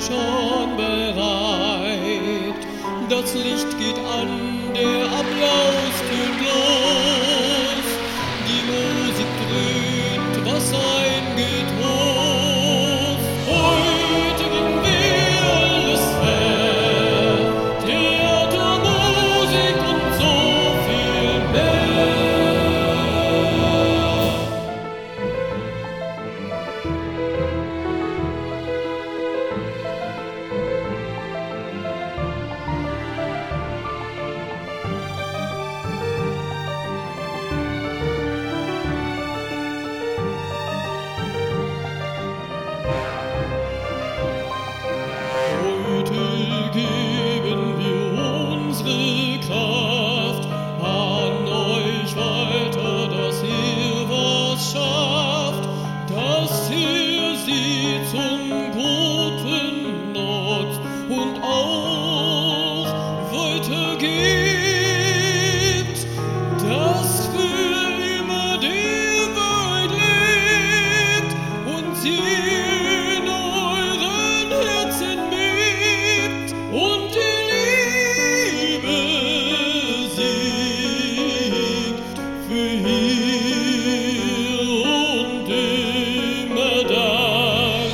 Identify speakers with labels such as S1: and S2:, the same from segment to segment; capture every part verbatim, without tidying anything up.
S1: schon bereit. Das Licht geht an, der Applaus tönt los. Die Musik dröhnt, was sein geht hoch. Heute geben wir alles her. Theater, Musik und so viel mehr. Heute geben wir unsere Kraft an euch weiter, dass ihr was schafft, dass ihr sie zum Guten nutzt und auch weitergebt, dass für immer die Wahrheit lebt und sie in euren Herzen bebt und die Liebe siegt für hier und immer dann.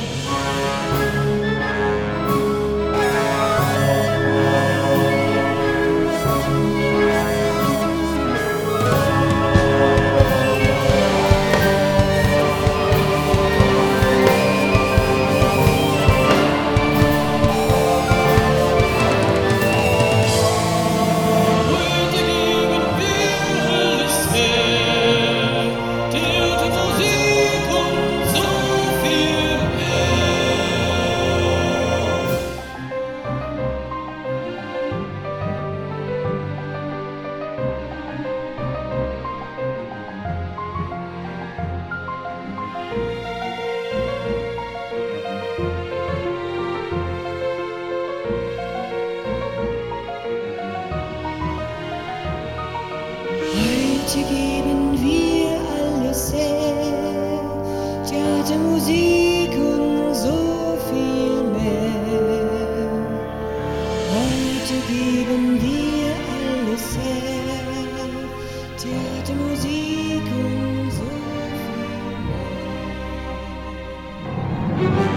S1: Heute geben wir alles her, Theater, Musik und so viel mehr.
S2: Heute geben wir alles her, Theater, Musik und so viel mehr. Heute geben wir alles her, Theater, Musik und so viel mehr.